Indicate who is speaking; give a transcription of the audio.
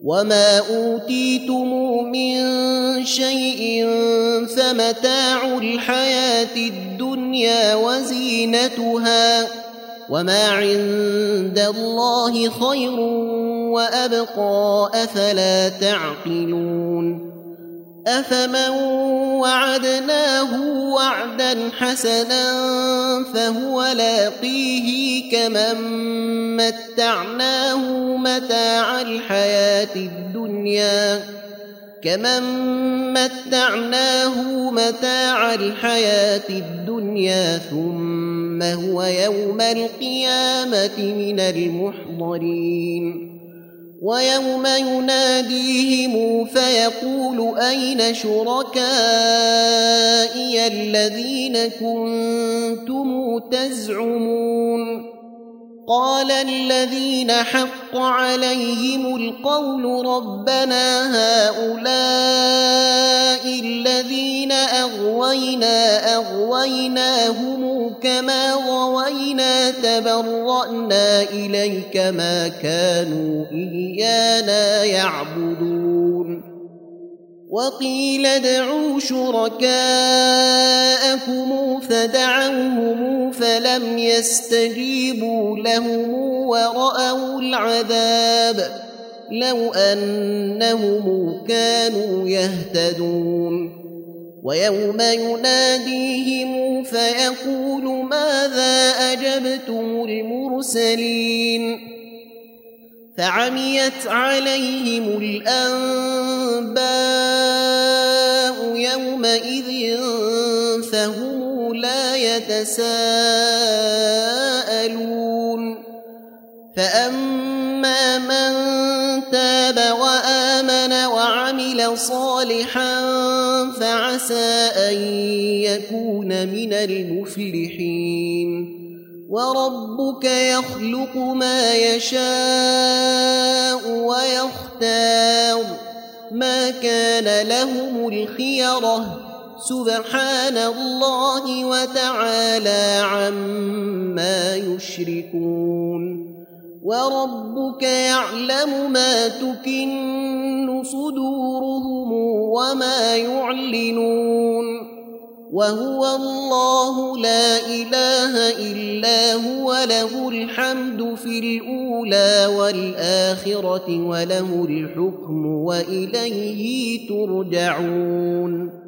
Speaker 1: وما أوتيتم من شيء فمتاع الحياة الدنيا وزينتها وما عند الله خير وأبقى أفلا تعقلون أفمن وعدناه وعدا حسنا فهو لاقيه كمن متعناه متاع الحياة الدنيا ثم هو يوم القيامة من المحضرين ويوم يناديهم فيقول أين شركائي الذين كنتم تزعمون قال الذين حق عليهم القول ربنا هؤلاء الذين أغويناهم كما غوينا تبرأنا إليك ما كانوا إيانا يعبدون وقيل ادعوا شركاءكم فدعوهم فلم يستجيبوا لهم ورأوا العذاب لو أنهم كانوا يهتدون ويوم يناديهم فيقول ماذا أجبتم المرسلين فعميت عليهم الأنباء يومئذ فهم لا يتساءلون فأما من تاب وآمن وعمل صالحا فعسى أن يكون من المفلحين وربك يخلق ما يشاء ويختار ما كان لهم الخيرة سبحان الله وتعالى عما يشركون وربك يعلم ما تكن صدورهم وما يعلنون وهو الله لا إله إلا هو له الحمد في الأولى والآخرة وله الحكم وإليه ترجعون